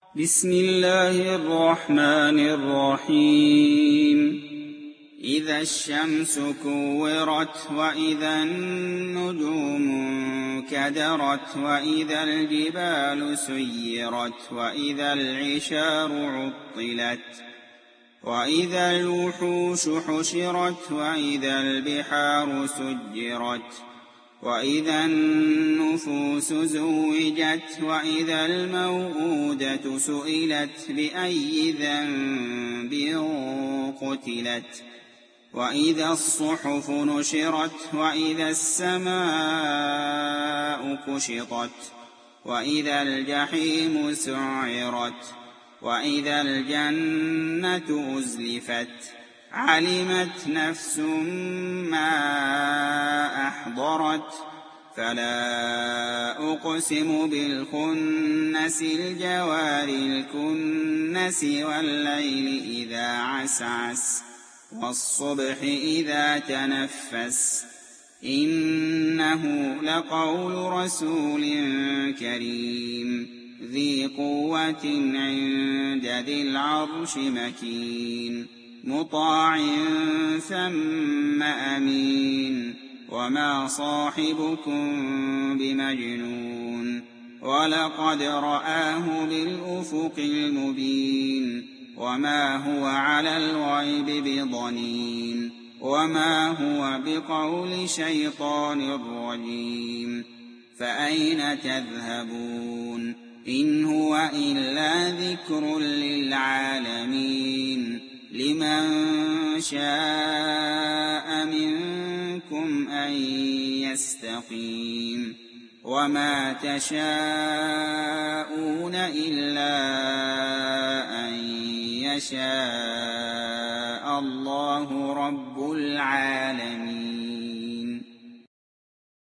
بسم الله الرحمن الرحيم إذا الشمس كورت وإذا النجوم انكدرت وإذا الجبال سيرت وإذا العشار عطلت وإذا الوحوش حشرت وإذا البحار سجرت وإذا النفوس زوجت وإذا الموءودة سئلت بأي ذنب قتلت وإذا الصحف نشرت وإذا السماء كشطت وإذا الجحيم سعرت وإذا الجنة أزلفت علمت نفس ما أحضرت فلا أقسم بالخنس الجوار الكنس والليل إذا عسعس والصبح إذا تنفس إنه لقول رسول كريم ذي قوة عند ذي العرش مكين مطاع ثم أمين وما صاحبكم بمجنون ولقد رآه بالأفق المبين وما هو على الغيب بضنين وما هو بقول شيطان رجيم فأين تذهبون إن هو إلا ذكر للعالمين لمن شاء منكم أن يستقيم وما تشاءون إلا أن يشاء الله رب العالمين.